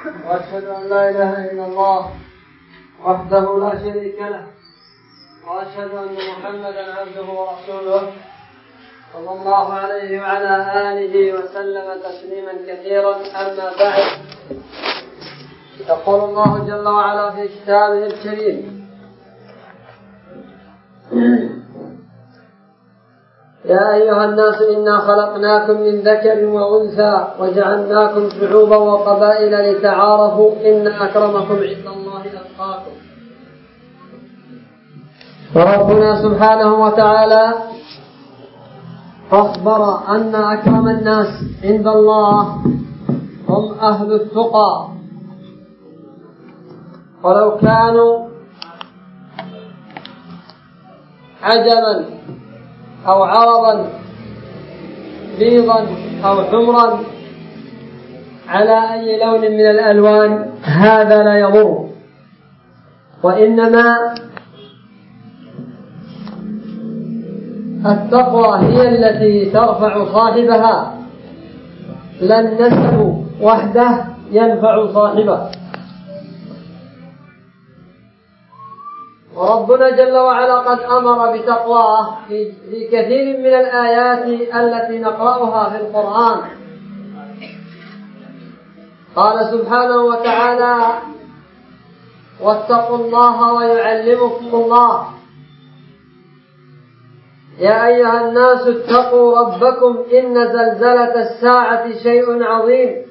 وأشهد أن لا إله إلا الله وحده لا شريك له وأشهد أن محمدا عبده ورسوله صلى الله عليه وعلى آله وسلم تسليما كثيرا. أما بعد، يقول الله جل وعلا في كتابه الكريم: يا أيها الناس إنا خلقناكم من ذكر وأنثى وجعلناكم شعوبا وقبائل لتعارفوا إن أكرمكم عند الله أتقاكم. وربنا سبحانه وتعالى أخبر أن أكرم الناس عند الله هم أهل التقى، ولو كانوا عجما أو عربا بيضا أو حمرا على أي لون من الألوان هذا لا يضر، وإنما التقوى هي التي ترفع صاحبها، لا النسب وحده ينفع صاحبه. وربنا جل وعلا قد أمر بتقواه في كثير من الآيات التي نقرأها في القرآن. قال سبحانه وتعالى: واتقوا الله ويعلمكم الله. يا أيها الناس اتقوا ربكم إن زلزلة الساعة شيء عظيم.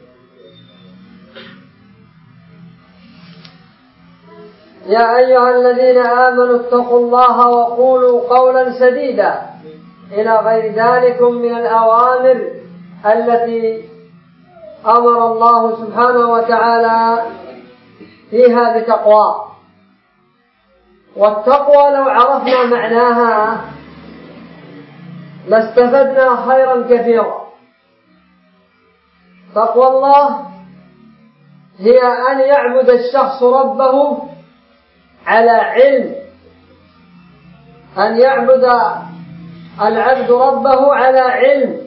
يا أيها الذين آمنوا اتقوا الله وقولوا قولا سديدا، إلى غير ذلك من الأوامر التي أمر الله سبحانه وتعالى فيها بتقوى. والتقوى لو عرفنا معناها لاستفدنا خيرا كثيرا. تقوى الله هي أن يعبد الشخص ربه على علم، أن يعبد العبد ربه على علم،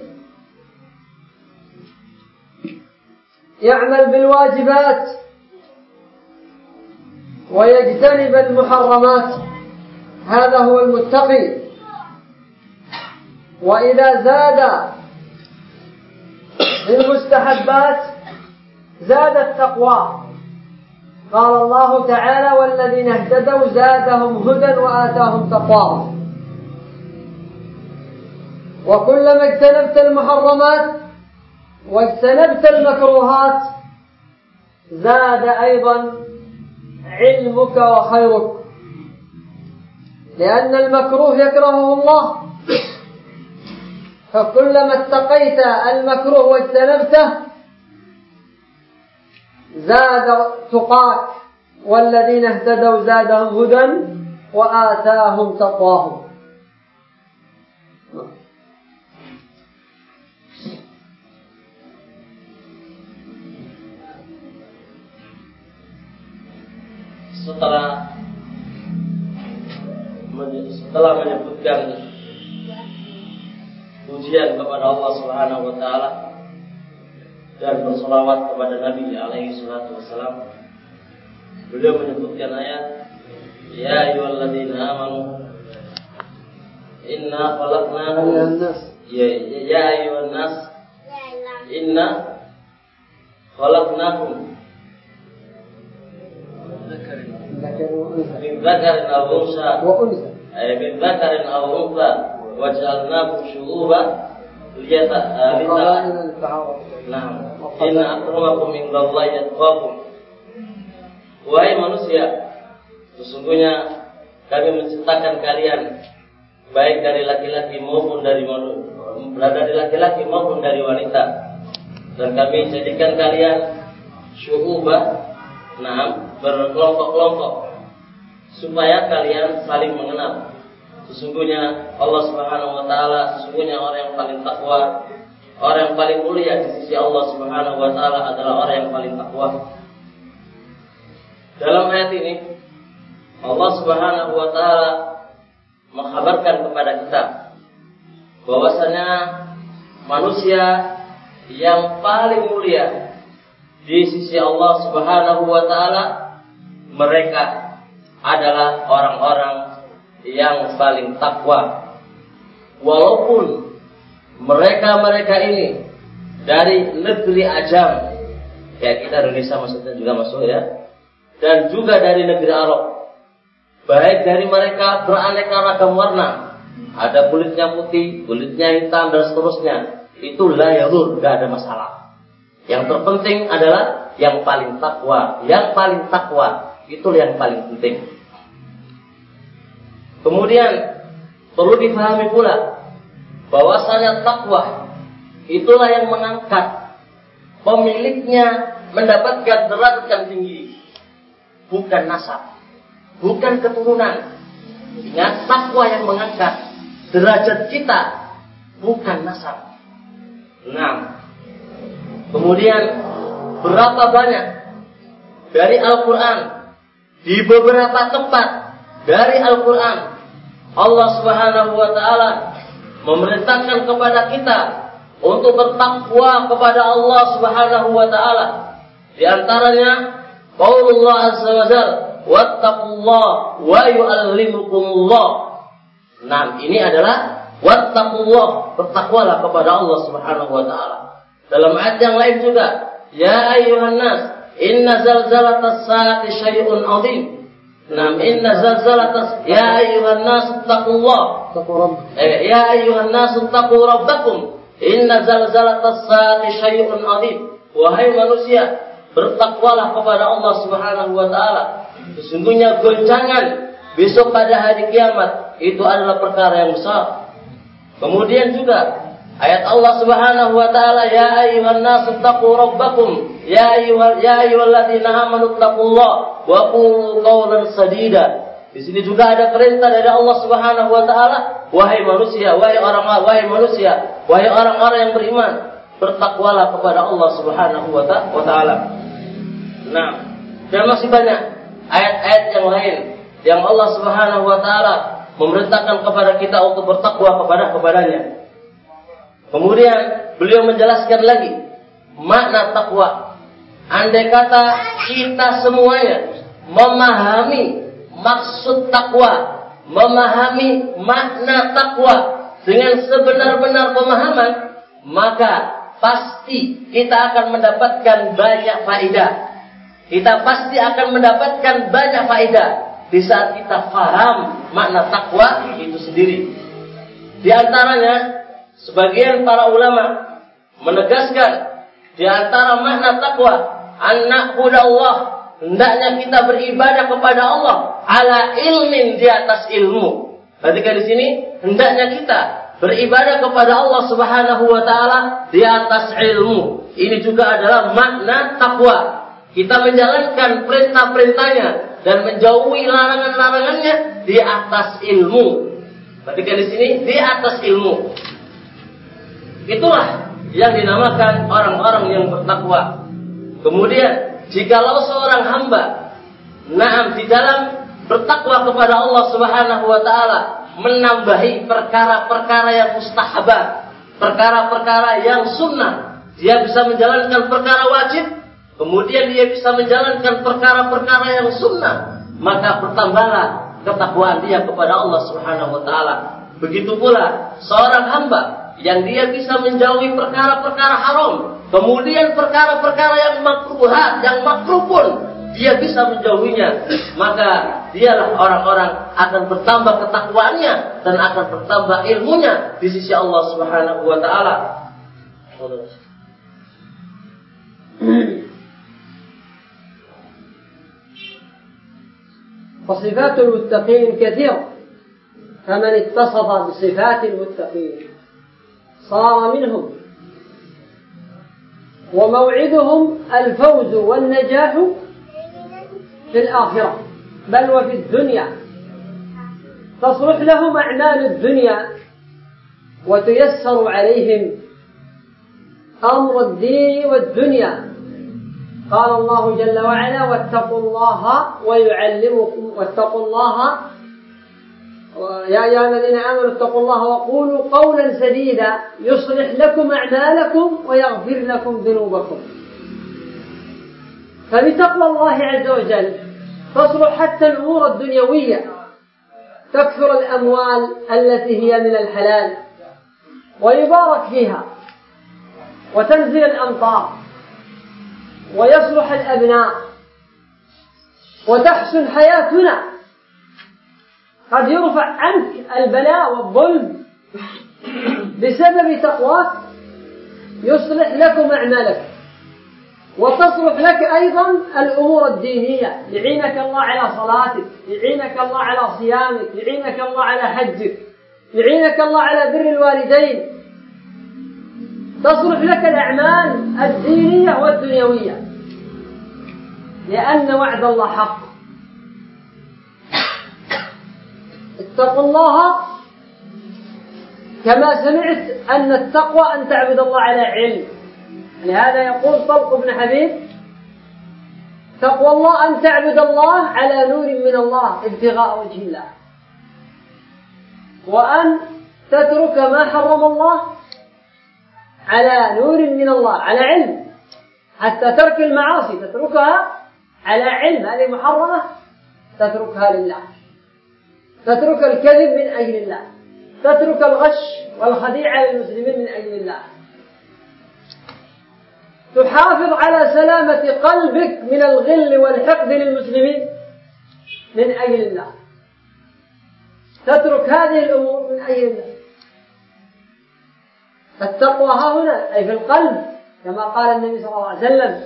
يعمل بالواجبات ويجتنب المحرمات، هذا هو المتقي. وإذا زاد المستحبات زاد التقوى. قال الله تعالى: والذين اهتدوا زادهم هدى وآتاهم تقواهم. وكلما اجتنبت المحرمات واجتنبت المكروهات زاد أيضا علمك وخيرك، لأن المكروه يكرهه الله، فكلما اتقيت المكروه واجتنبته زاد تقاك. والذين اهتدوا زادهم هدى وآتاهم تقواهم. Setelah menyebutkan pujian kepada Allah Subhanahu wa taala dan berselawat kepada Nabi alaihi salatu wasalam, beliau menyebutkan ayat: ya ayyuhalladzina amanu inna khalaqnakum ya ayyuhan nas inna khalaqnakum min dzakarin aw unsa min dzakarin aw untha waj'alnakum syu'uban liyata'arafu. Nah, inna akramakum indallahi atqakum. Wahai manusia, sesungguhnya kami menciptakan kalian baik dari laki-laki maupun dari wanita, dan kami jadikan kalian syu'uban, berkelompok-kelompok, supaya kalian saling mengenal. Sesungguhnya Allah Subhanahu wa taala, sesungguhnya orang yang paling takwa, orang yang paling mulia di sisi Allah Subhanahu wa taala adalah orang yang paling takwa. Dalam ayat ini Allah Subhanahu wa taala mengkhabarkan kepada kita bahwasanya manusia yang paling mulia di sisi Allah Subhanahu wa taala mereka adalah orang-orang yang paling takwa. Walaupun mereka ini dari negeri ajam, ya kita Indonesia maksudnya juga masuk ya, dan juga dari negeri Arab. Baik dari mereka beraneka ragam warna, ada kulitnya putih, kulitnya hitam dan seterusnya. Itu la yadur, gak ada masalah. Yang terpenting adalah yang paling takwa. Yang paling takwa itu yang paling penting. Kemudian perlu dipahami pula bahwasanya takwa itulah yang mengangkat pemiliknya mendapatkan derajat yang tinggi, bukan nasab, bukan keturunan. Ingat, takwa yang mengangkat derajat kita, bukan nasab. Nah, kemudian berapa banyak dari Al-Quran, di beberapa tempat dari Al-Quran Allah Subhanahu wa taala memerintahkan kepada kita untuk bertakwa kepada Allah Subhanahu wa taala. Di antaranya qaulullah azza wa jalla wattaqullah wa yu'allimukumullah. Nah, ini adalah wattaqullah, bertakwalah kepada Allah Subhanahu wa taala. Dalam ayat yang lain juga, ya ayyuhan nas, inna zalzalatas saati syai'un 'adzim. Nam inna zalzalatas, ya ayyuhan nas taqullah. Ya ayyuhan nas taqu rabbakum. Inna zalzalatas saati syai'un 'adzim. Wahai manusia, bertakwalah kepada Allah Subhanahu wa taala. Sesungguhnya goncangan besok pada hari kiamat itu adalah perkara yang besar. Kemudian juga ayat Allah Subhanahu wa taala, ya ayyuhan nasu taqu rabbakum ya ayyuhalladzina amanu taqullaha wa qulu qawlan sadida. Di sini juga ada perintah dari Allah Subhanahu wa taala, wahai manusia, wahai orang-orang yang beriman, bertakwalah kepada Allah Subhanahu wa taala. Nah, dan masih banyak ayat-ayat yang lain yang Allah Subhanahu wa taala memerintahkan kepada kita untuk bertakwa kepadanya. Kemudian beliau menjelaskan lagi makna takwa. Andai kata kita semuanya memahami maksud takwa, memahami makna takwa dengan sebenar-benar pemahaman, maka pasti kita akan mendapatkan banyak faedah. Kita pasti akan mendapatkan banyak faedah di saat kita paham makna takwa itu sendiri. Di antaranya, sebagian para ulama menegaskan di antara makna takwa, an-na'budallah, hendaknya kita beribadah kepada Allah ala ilmin, di atas ilmu. Perhatikan di sini, hendaknya kita beribadah kepada Allah Subhanahu wa taala di atas ilmu. Ini juga adalah makna takwa. Kita menjalankan perintah-perintahnya dan menjauhi larangan-larangannya di atas ilmu. Perhatikan di sini, di atas ilmu. Itulah yang dinamakan orang-orang yang bertakwa. Kemudian, jikalau seorang hamba di dalam bertakwa kepada Allah Subhanahu wa taala menambahi perkara-perkara yang mustahabah, perkara-perkara yang sunnah, dia bisa menjalankan perkara wajib, kemudian dia bisa menjalankan perkara-perkara yang sunnah, maka bertambahlah ketakwaan dia kepada Allah Subhanahu wa taala. Begitu pula seorang hamba yang dia bisa menjauhi perkara-perkara haram, kemudian perkara-perkara yang makruhat, yang makruh pun dia bisa menjauhinya, maka dialah orang-orang akan bertambah ketakwaannya dan akan bertambah ilmunya di sisi Allah Subhanahu wa taala. وصفات المتقين كثيرة، فمن اتصف بصفات المتقين صار منهم، وموعدهم الفوز والنجاح في الآخرة بل وفي الدنيا. تصلح لهم أعمال الدنيا وتيسر عليهم أمر الدين والدنيا. قال الله جل وعلا واتقوا الله ويعلمكم، واتقوا الله يا أيها الذين آمنوا اتقوا الله وقولوا قولا سديدا يصلح لكم أعمالكم ويغفر لكم ذنوبكم. فبتقوى الله عز وجل تصلح حتى الأمور الدنيوية، تكثر الأموال التي هي من الحلال ويبارك فيها، وتنزل الأمطار، ويصلح الأبناء، وتحسن حياتنا. قد يرفع عنك البلاء والظلم بسبب تقواك، يصلح لكم أعمالك، وتصلح لك أيضا الأمور الدينية، يعينك الله على صلاتك، يعينك الله على صيامك، يعينك الله على حجك، يعينك الله على بر الوالدين، تصلح لك الأعمال الدينية والدنيوية، لأن وعد الله حق. اتقوا الله، كما سمعت أن التقوى أن تعبد الله على علم. لهذا يقول طلق بن حبيب: تقوى الله أن تعبد الله على نور من الله ابتغاء وجه الله، وأن تترك ما حرم الله على نور من الله، على علم. حتى ترك المعاصي تتركها على علم، هذه محرمة تتركها لله، تترك الكذب من أجل الله، تترك الغش والخديعة للمسلمين من أجل الله، تحافظ على سلامة قلبك من الغل والحقد للمسلمين من أجل الله، تترك هذه الأمور من أجل الله. التقوى ها هنا أي في القلب، كما قال النبي صلى الله عليه وسلم.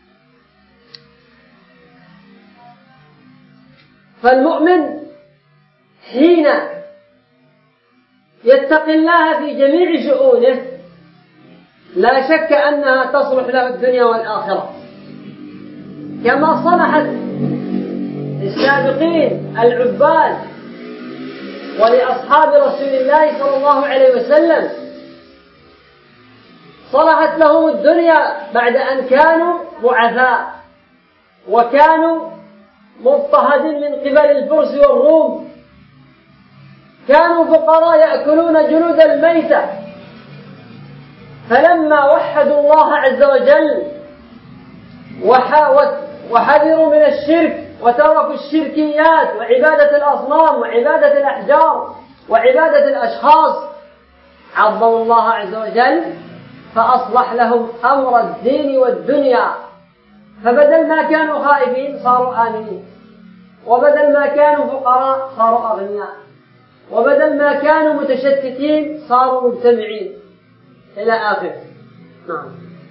فالمؤمن حين يتقي الله في جميع شؤونه لا شك أنها تصلح له الدنيا والآخرة، كما صلحت للسابقين العباد ولأصحاب رسول الله صلى الله عليه وسلم. صلحت لهم الدنيا بعد أن كانوا ضعفاء وكانوا مضطهدين من قبل الفرس والروم، كانوا فقراء يأكلون جلود الميتة، فلما وحدوا الله عز وجل وحذروا من الشرك وتركوا الشركيات وعبادة الأصنام وعبادة الأحجار وعبادة الأشخاص، عظموا الله عز وجل فأصلح لهم أمر الدين والدنيا، فبدل ما كانوا خائفين صاروا آمنين، وبدل ما كانوا فقراء صاروا أغنياء، وبدل ما كانوا متشتتين صاروا مجتمعين إلى آخره. نعم.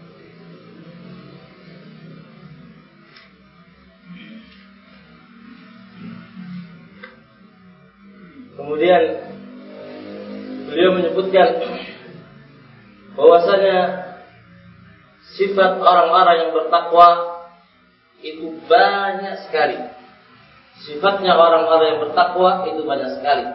Kemudian beliau menyebutkan bahwasanya sifat orang-orang yang bertakwa itu banyak sekali. Sifatnya orang-orang yang bertakwa itu banyak sekali.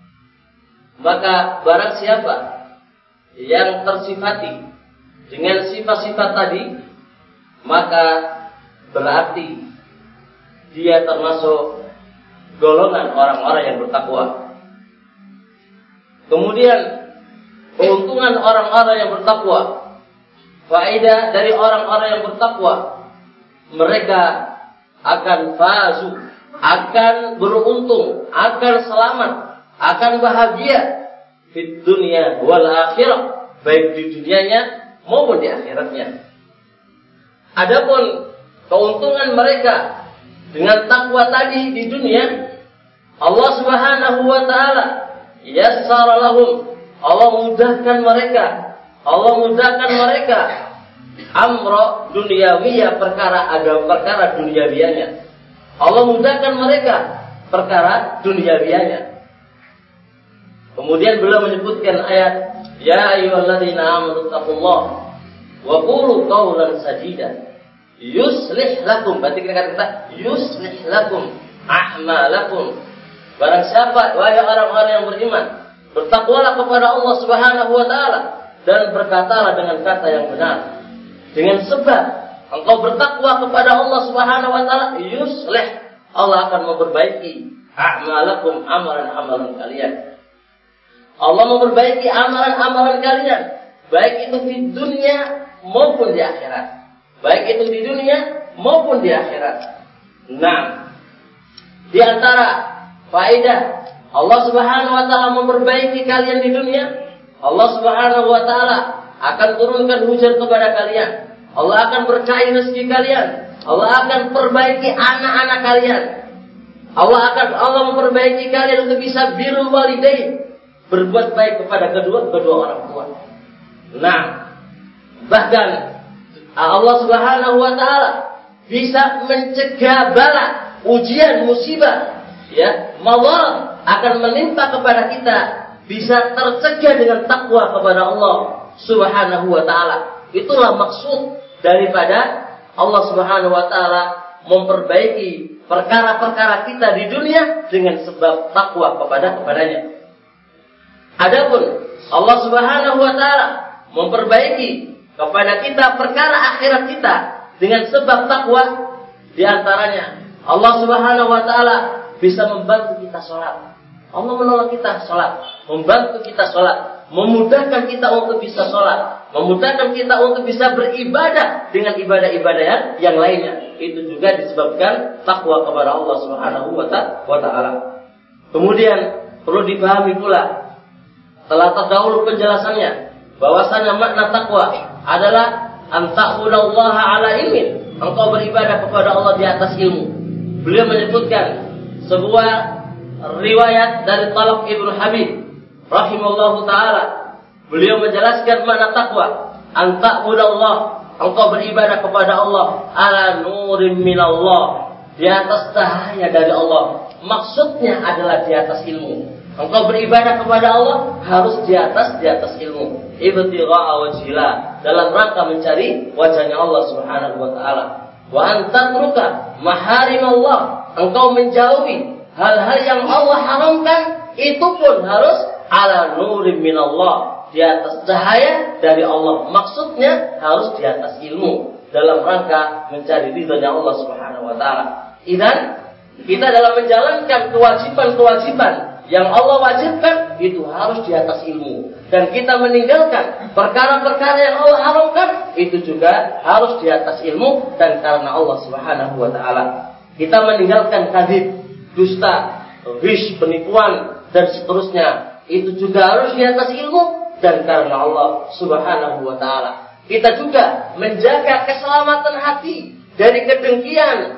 Maka barang siapa yang tersifati dengan sifat-sifat tadi, maka berarti dia termasuk golongan orang-orang yang bertakwa. Kemudian keuntungan orang-orang yang bertakwa, faedah dari orang-orang yang bertakwa, mereka akan fazu, akan beruntung, akan selamat, akan bahagia di dunia wal akhirah, baik di dunianya maupun di akhiratnya. Adapun keuntungan mereka dengan takwa tadi di dunia, Allah Subhanahu wa taala yassara lahum, Allah mudahkan mereka, Allah mudahkan mereka amra dunyawiyah, perkara agama, perkara duniawianya. Allah mudahkan mereka perkara duniawianya. Kemudian beliau menyebutkan ayat, ya ayyuhalladzina amanu taqullaha wa qulu qawlan sadida yuslih lakum, berarti kata-kata yuslih lakum a'malakum. Barang siapa, wahai orang-orang yang beriman, bertakwalah kepada Allah Subhanahu wa taala dan berkatalah dengan kata yang benar. Dengan sebab engkau bertakwa kepada Allah Subhanahu wa taala, yuslih, Allah akan memperbaiki a'malakum, amalan-amalan kalian. Allah memperbaiki amalan-amalan kalian, baik itu di dunia maupun di akhirat. Baik itu di dunia maupun di akhirat. Nah, di antara faedah Allah Subhanahu wa taala memperbaiki kalian di dunia, Allah Subhanahu wa taala akan turunkan hujan kepada kalian. Allah akan berkahi rezeki kalian. Allah akan perbaiki anak-anak kalian. Allah memperbaiki kalian untuk bisa birrul walidain, berbuat baik kepada kedua orang tua. Nah, bahkan Allah Subhanahu wa taala bisa mencegah bala, ujian, musibah, ya, mawalah akan menimpa kepada kita, bisa tercegah dengan takwa kepada Allah Subhanahu wa taala. Itulah maksud daripada Allah Subhanahu wa taala memperbaiki perkara-perkara kita di dunia dengan sebab takwa kepadanya. Adapun Allah Subhanahu wa taala memperbaiki kepada kita perkara akhirat kita dengan sebab takwa, di antaranya Allah Subhanahu wa taala bisa membantu kita sholat. Allah menolong kita sholat, membantu kita sholat, memudahkan kita untuk bisa sholat, memudahkan kita untuk bisa beribadah dengan ibadah-ibadah yang lainnya. Itu juga disebabkan takwa kepada Allah Subhanahu wa taala. Kemudian perlu dipahami pula, telah terdahulu penjelasannya, bahwasanya makna takwa adalah anta'budallaha ala ilmin, engkau beribadah kepada Allah di atas ilmu. Beliau menyebutkan sebuah riwayat dari Talaq Ibnu Habib rahimallahu taala. Beliau menjelaskan makna takwa, anta'budallah, engkau beribadah kepada Allah ala nurim minallah, di atas cahaya dari Allah. Maksudnya adalah di atas ilmu. Engkau beribadah kepada Allah harus di atas ilmu. Ibtigha'a wajhillah, dalam rangka mencari wajahnya Allah Subhanahu wa taala. Wa antatruka maharimallah, engkau menjauhi hal-hal yang Allah haramkan, itu pun harus ala nurim minallah, di atas cahaya dari Allah. Maksudnya harus di atas ilmu, dalam rangka mencari ridhonya Allah Subhanahu wa taala. Idan kita dalam menjalankan kewajiban-kewajiban yang Allah wajibkan itu harus di atas ilmu, dan kita meninggalkan perkara-perkara yang Allah haramkan itu juga harus di atas ilmu dan karena Allah Subhanahu wa taala. Kita meninggalkan kadzib, dusta, ghish, penipuan dan seterusnya, itu juga harus di atas ilmu dan karena Allah Subhanahu wa taala. Kita juga menjaga keselamatan hati dari kedengkian,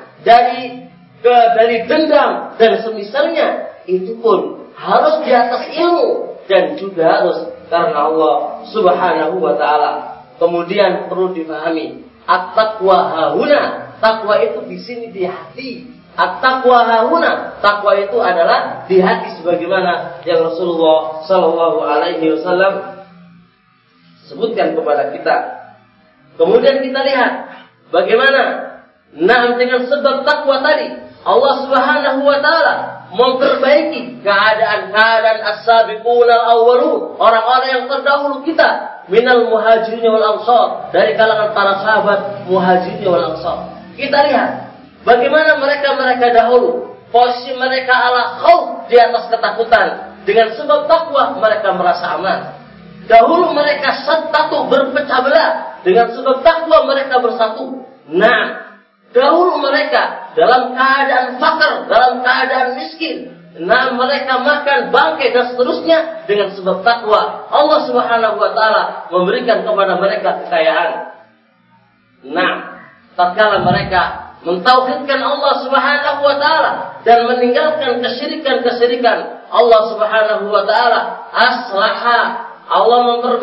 dari dendam dan semisalnya, itu pun harus di atas ilmu dan juga harus karena Allah Subhanahu wa taala. Kemudian perlu dipahami, at-taqwa hahuna, takwa itu di sini di hati. At-taqwa hahuna, takwa itu adalah di hati, sebagaimana yang Rasulullah sallallahu alaihi wasallam sebutkan kepada kita. Kemudian kita lihat bagaimana dengan sebab takwa tadi Allah Subhanahu wa taala memperbaiki keadaan as-sabiqun al-awwalun, orang-orang yang terdahulu kita, minal muhajirin wal ansar, dari kalangan para sahabat muhajirin wal ansar. Kita lihat bagaimana mereka dahulu, posisi mereka ala khauf, di atas ketakutan. Dengan sebab takwa mereka merasa aman. Dahulu mereka satu berpecah belah, dengan sebab takwa mereka bersatu. Nah, dahulu mereka dalam keadaan fakir, dalam keadaan miskin. Nah, mereka makan bangkai dan seterusnya, dengan sebab takwa Allah Subhanahu wa taala memberikan kepada mereka kekayaan. Nah, tatkala mereka mentauhidkan Allah Subhanahu wa taala dan meninggalkan kesyirikan-kesyirikan, Allah Subhanahu wa taala aslaha, Allah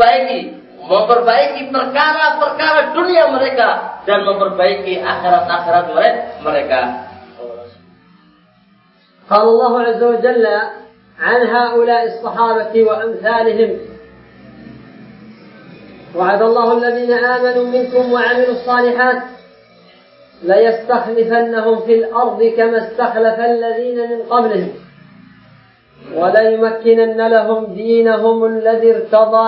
memperbaiki perkara-perkara dunia mereka dan memperbaiki akhirat-akhirat mereka. قال الله عز وجل عن هؤلاء الصحابة وأمثالهم: وعد الله الذين آمنوا منكم وعملوا الصالحات ليستخلفنهم في الأرض كما استخلف الذين من قبلهم وليمكنن لهم دينهم الذي ارتضى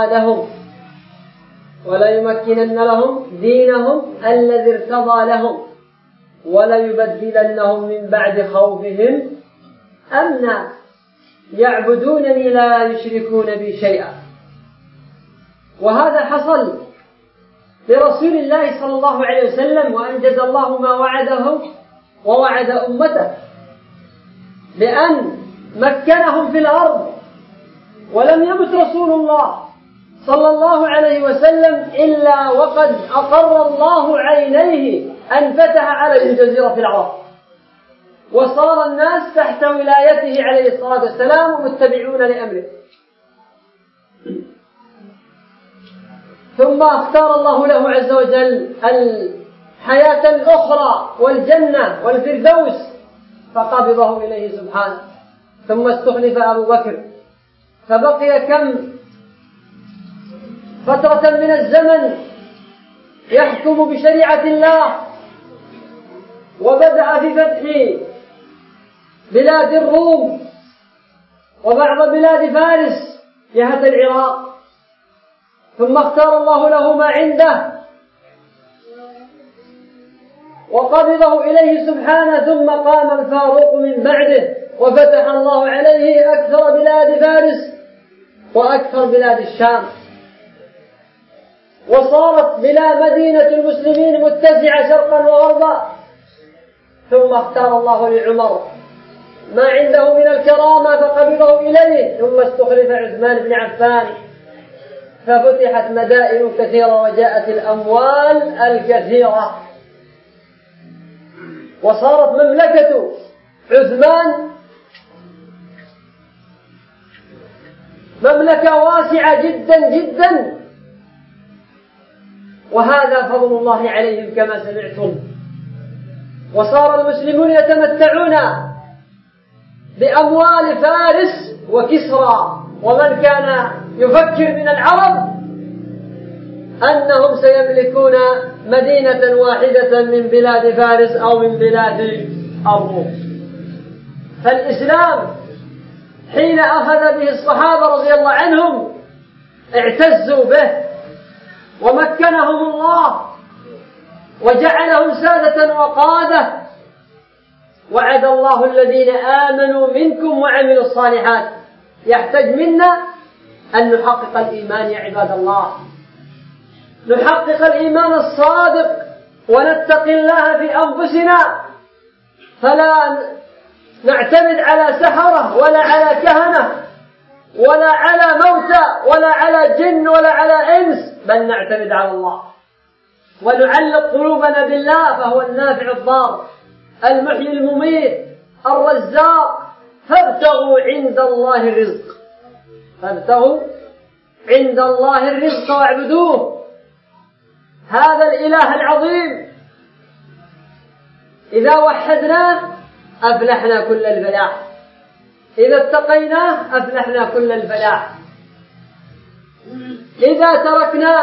لهم وليبدلنهم من بعد خوفهم أمنا يعبدونني لا يشركون بي شيئا. وهذا حصل لرسول الله صلى الله عليه وسلم، وأنجز الله ما وعده ووعد أمته بأن مكنهم في الأرض. ولم يمت رسول الله صلى الله عليه وسلم إلا وقد أقر الله عينيه أن فتح عليه جزيرة العرب، وصار الناس تحت ولايته عليه الصلاة والسلام متبعون لأمره. ثم اختار الله له عز وجل الحياة الأخرى والجنة والفردوس فقبضه إليه سبحانه. ثم استخلف أبو بكر فبقي كم فترة من الزمن يحكم بشريعة الله، وبدأ في فتح بلاد الروم وبعض بلاد فارس جهة العراق. ثم اختار الله له ما عنده وقبضه إليه سبحانه. ثم قام الفاروق من بعده وفتح الله عليه أكثر بلاد فارس وأكثر بلاد الشام، وصارت بلا مدينة المسلمين متسعة شرقا وغربا. ثم اختار الله لعمر ما عنده من الكرامة فقبضه إليه. ثم استخلف عثمان بن عفان ففتحت مدائن كثيرة وجاءت الأموال الكثيرة، وصارت مملكة عثمان مملكة واسعة جدا جدا، وهذا فضل الله عليهم كما سمعتم. وصار المسلمون يتمتعون بأموال فارس وكسرى، ومن كان يفكر من العرب أنهم سيملكون مدينة واحدة من بلاد فارس أو من بلاد الروم. فالإسلام حين أخذ به الصحابة رضي الله عنهم اعتزوا به ومكنهم الله وجعلهم سادة وقادة. وعد الله الذين آمنوا منكم وعملوا الصالحات. يحتاج منا أن نحقق الإيمان يا عباد الله، نحقق الإيمان الصادق ونتقي الله في أنفسنا، فلا نعتمد على سحرة ولا على كهنة ولا على موتى ولا على جن ولا على إنس، بل نعتمد على الله ونعلق قلوبنا بالله، فهو النافع الضار المحيي المميت الرزاق. فابتغوا عند الله الرزق، فابتغوا عند الله الرزق واعبدوه. هذا الإله العظيم إذا وحدناه أفلحنا كل الفلاح، إذا اتقيناه أفلحنا كل الفلاح، إذا تركنا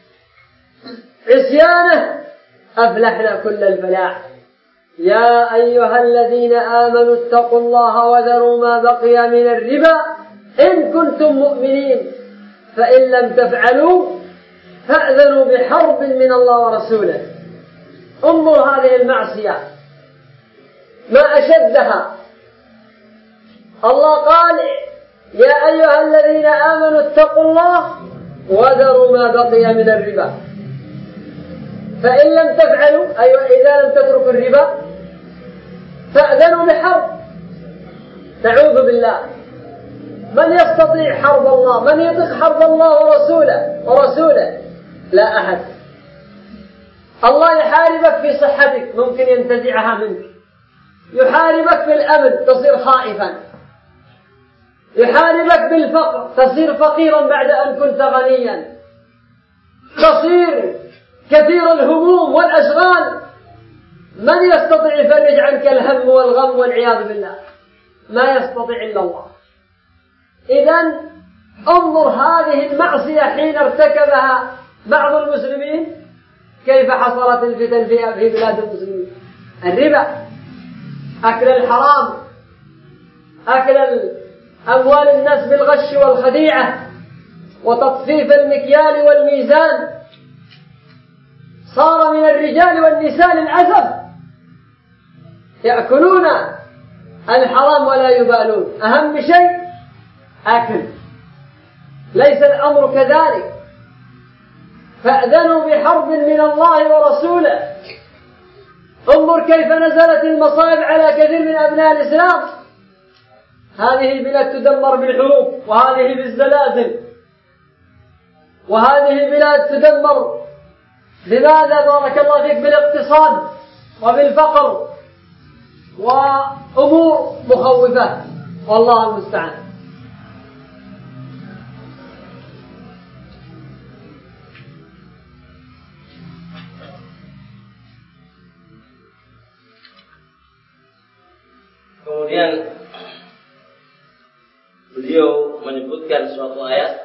عصيانه أفلحنا كل الفلاح. يا أيها الذين آمنوا اتقوا الله وذروا ما بقي من الربا إن كنتم مؤمنين، فإن لم تفعلوا فأذنوا بحرب من الله ورسوله. انظر هذه المعصية ما أشدها. الله قال يا أيها الذين آمنوا اتقوا الله وذروا ما بقي من الربا، فإن لم تفعلوا أيوة إذا لم تتركوا الربا فأذنوا بحرب. نعوذ بالله، من يستطيع حرب الله؟ من يطيق حرب الله ورسوله؟ لا أحد. الله يحاربك في صحتك ممكن ينتزعها منك، يحاربك بالأمن تصير خائفا، يحاربك بالفقر تصير فقيرا بعد أن كنت غنيا، تصير كثير الهموم والأشغال. من يستطيع يفرج عنك الهم والغم والعياذ بالله؟ ما يستطيع إلا الله. إذن انظر هذه المعصية حين ارتكبها بعض المسلمين كيف حصلت الفتن في بلاد المسلمين. الربا، أكل الحرام، أكل أموال الناس بالغش والخديعة وتطفيف المكيال والميزان، صار من الرجال والنساء للأسف يأكلون الحرام ولا يبالون، أهم شيء أكل. ليس الأمر كذلك، فأذنوا بحرب من الله ورسوله. انظر كيف نزلت المصائب على كثير من أبناء الإسلام. هذه البلاد تدمر بالحروب، وهذه بالزلازل، وهذه البلاد تدمر بماذا بارك الله فيك؟ بالاقتصاد وبالفقر وأمور مخوفة، والله المستعان. Kemudian beliau menyebutkan suatu ayat,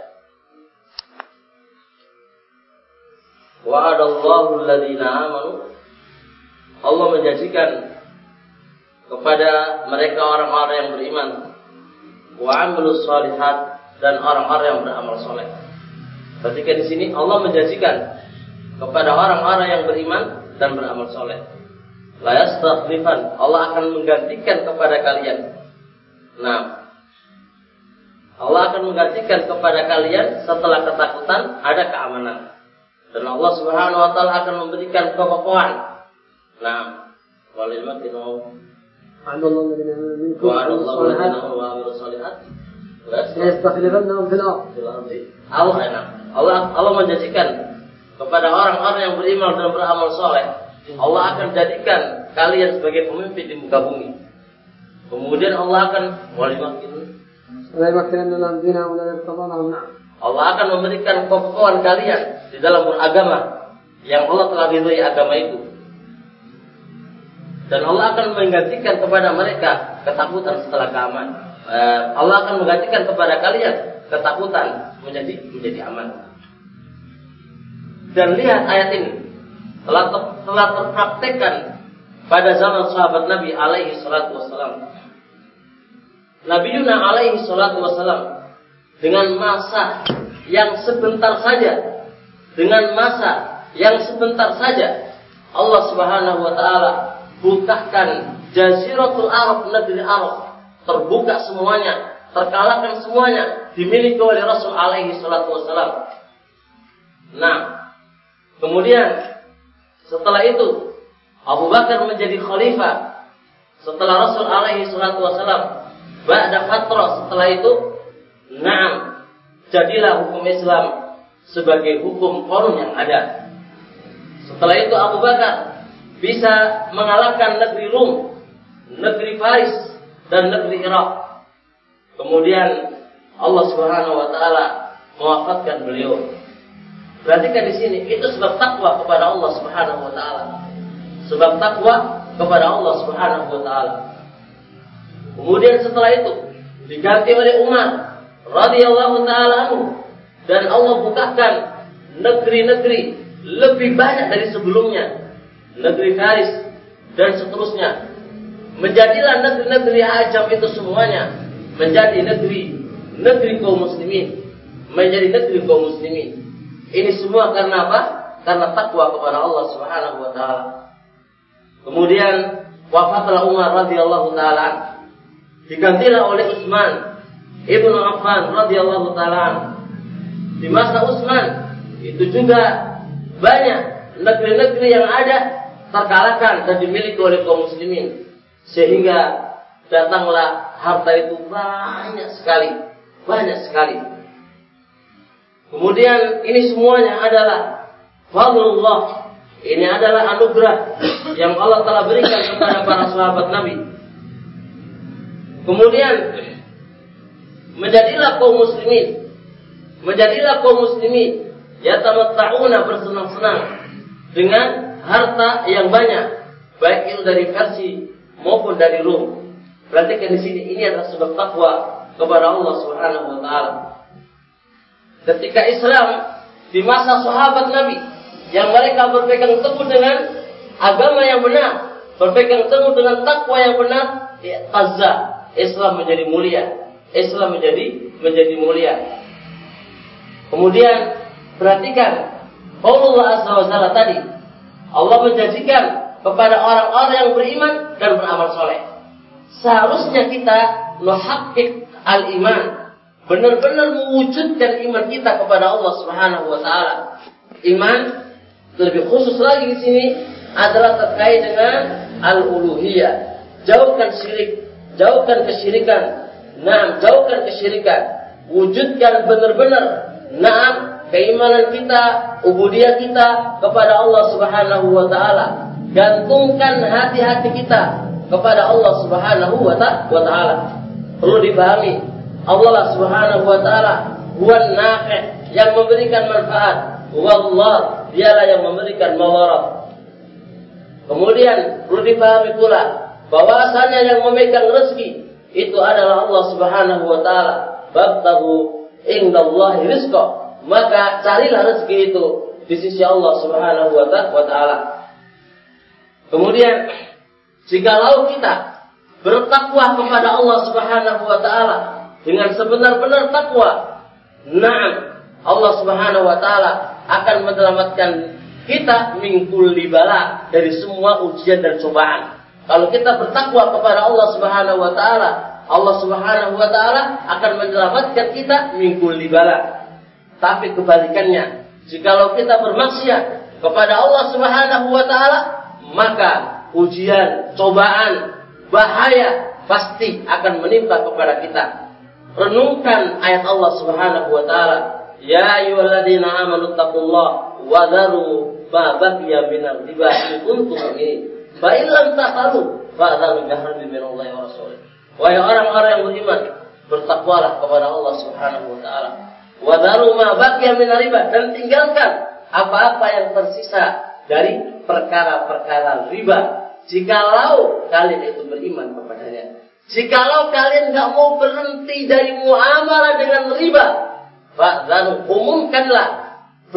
wa'adallahu alladhina amanu, Allah menjanjikan kepada mereka orang-orang yang beriman, wa amilus shalihat, dan orang-orang yang beramal soleh. Ketika di sini Allah menjanjikan kepada orang-orang yang beriman dan beramal soleh, la yastakhlifan, Allah akan menggantikan kepada kalian. Nah, Allah akan menggantikan kepada kalian setelah ketakutan ada keamanan. Dan Allah Subhanahu wa taala akan memberikan kekokohan. Nah, walil makinu Allahu minkum wa amilus shalihat. Yastakhlifannahum fil ardi. Allah menjanjikan kepada orang-orang yang beriman dan beramal soleh, Allah akan jadikan kalian sebagai pemimpin di muka bumi. Kemudian Allah akan Allah akan memberikan kekokohan kalian di dalam beragama yang Allah telah ridhoi agama itu. Dan Allah akan menggantikan kepada mereka ketakutan setelah keamanan. Allah akan menggantikan kepada kalian ketakutan menjadi aman. Dan lihat ayat ini telah terpraktekkan pada zaman sahabat Nabi alaihi salatu wassalam. Nabi Yunus alaihi salatu wassalam dengan masa yang sebentar saja Allah Subhanahu wa taala bukakan jaziratul Arab, negeri Arab, terbuka semuanya, terkalahkan semuanya, dimiliki oleh Rasul alaihi salatu wassalam. Nah, kemudian setelah itu Abu Bakar menjadi khalifah setelah Rasul alaihi salatu wassalam. Ba'da fatrah, setelah itu, na'am, jadilah hukum Islam sebagai hukum qaunun yang ada. Setelah itu Abu Bakar bisa mengalahkan negeri Rum, negeri Faris, dan negeri Irak. Kemudian Allah Subhanahu wa taala mewafatkan beliau. Perhatikan di sini, itu sebab takwa kepada Allah Subhanahu wa taala. Sebab takwa kepada Allah Subhanahu wa taala. Kemudian setelah itu diganti oleh Umar radhiyallahu taala anhu, dan Allah bukakan negeri-negeri lebih banyak dari sebelumnya, negeri Faris dan seterusnya. Menjadilah negeri-negeri ajam itu semuanya menjadi negeri kaum muslimin, menjadi negeri kaum muslimin. Ini semua karena apa? Karena takwa kepada Allah Subhanahu wa taala. Kemudian wafatlah Umar radhiyallahu taala, digantilah oleh Utsman Ibnu Affan radhiyallahu taala. Di masa Utsman itu juga banyak negeri-negeri yang ada terkalahkan dan dimiliki oleh kaum muslimin, sehingga datanglah harta itu banyak sekali. Kemudian ini semuanya adalah fadlullah. Ini adalah anugerah yang Allah telah berikan kepada para sahabat Nabi. Kemudian menjadilah kaum muslimin yatamatta'una, bersenang-senang dengan harta yang banyak, baik itu dari Persia maupun dari Rum. Perhatikan di sini, ini adalah sebab takwa kepada Allah Subhanahu wa taala. Ketika Islam di masa sahabat Nabi yang mereka berpegang teguh dengan agama yang benar, berpegang teguh dengan takwa yang benar, Islam menjadi mulia. Islam menjadi mulia. Kemudian perhatikan Allah Azza wa Jalla tadi, Allah menjanjikan kepada orang-orang yang beriman dan beramal soleh. Seharusnya kita nuhaqqiq al-iman, benar-benar mewujudkan iman kita kepada Allah Subhanahu wa taala. iman, lebih khusus lagi di sini adalah terkait dengan al-uluhiyah. Jauhkan syirik, jauhkan kesyirikan. Jauhkan kesyirikan. Wujudkan benar-benar keimanan kita, ubudiyah kita kepada Allah Subhanahu wa taala. Gantungkan hati-hati kita kepada Allah Subhanahu wa taala. Perlu dipahami, Allah Subhanahu wa taala huwan nafi', yang memberikan manfaat. Wallah, dialah yang memberikan mawarat. Kemudian perlu dipahami pula bahwasanya yang memegang rezeki itu adalah Allah Subhanahu wa taala. Babtahu indallahi rizqa, maka carilah rezeki itu di sisi Allah Subhanahu wa taala. Kemudian jikalau kita bertakwa kepada Allah Subhanahu wa taala dengan sebenar-benar takwa, Allah Subhanahu wa taala akan menyelamatkan kita min kulli bala, dari semua ujian dan cobaan. Kalau kita bertakwa kepada Allah Subhanahu wa taala, Allah Subhanahu wa taala akan menyelamatkan kita min kulli bala. Tapi kebalikannya, jikalau kita bermaksiat kepada Allah Subhanahu wa taala, maka ujian, cobaan, bahaya pasti akan menimpa kepada kita. Renungkan ayat Allah Subhanahu wa taala, ya ayyuhalladzina amanu taqullaha wa dharu ma baqiya minal riba in kuntum mu'minin. Fa in lam taf'alu fa'dharu biharbin minallahi wa rasulih. Wahai orang-orang yang beriman, bertakwalah kepada Allah Subhanahu wa taala. Wa dharu ma baqiya minal riba, dan tinggalkan apa-apa yang tersisa dari perkara-perkara riba. Jikalau kalian itu beriman kepadanya. Jikalau kalian enggak mau berhenti dari muamalah dengan riba, fa'dharu, umumkanlah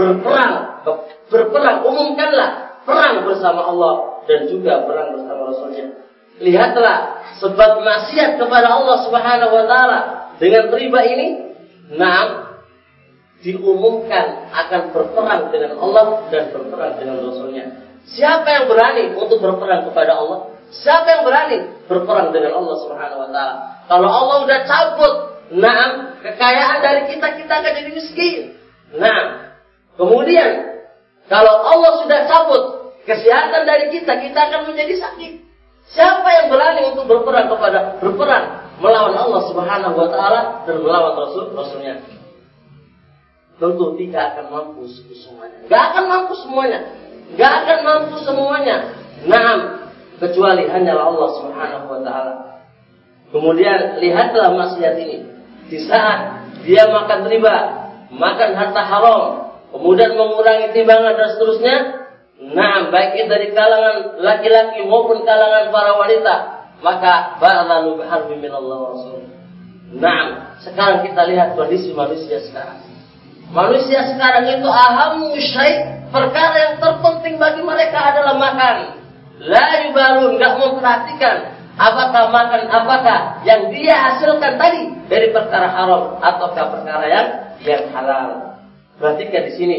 berperang, umumkanlah perang bersama Allah dan juga perang bersama Rasulnya. Lihatlah sebab maksiat kepada Allah Subhanahu wa taala dengan riba ini, diumumkan akan berperang dengan Allah dan berperang dengan Rasulnya. Siapa yang berani untuk berperang kepada Allah? Siapa yang berani berperang dengan Allah Subhanahu wa taala? Kalau Allah udah cabut, kekayaan dari kita akan jadi miskin. Kemudian kalau Allah sudah cabut kesehatan dari kita akan menjadi sakit. Siapa yang berani untuk berperang melawan Allah Subhanahu wa taala dan melawan Rasulnya? Tentu tidak akan mampu semuanya. Gak akan mampu semuanya. Kecuali hanyalah Allah Subhanahu wa taala. Kemudian lihatlah maksiat ini. Di saat dia makan riba, makan harta haram, kemudian mengurangi timbangan dan seterusnya, baik dari kalangan laki-laki maupun kalangan para wanita, maka ba'dhanu biharbin minallahi wa rasulih. Sekarang kita lihat kondisi manusia sekarang. Manusia sekarang itu ahammu syai', perkara yang terpenting bagi mereka adalah makan. La yubalun, enggak memperhatikan apakah yang dia hasilkan tadi dari perkara haram ataukah perkara yang halal. Perhatikan di sini.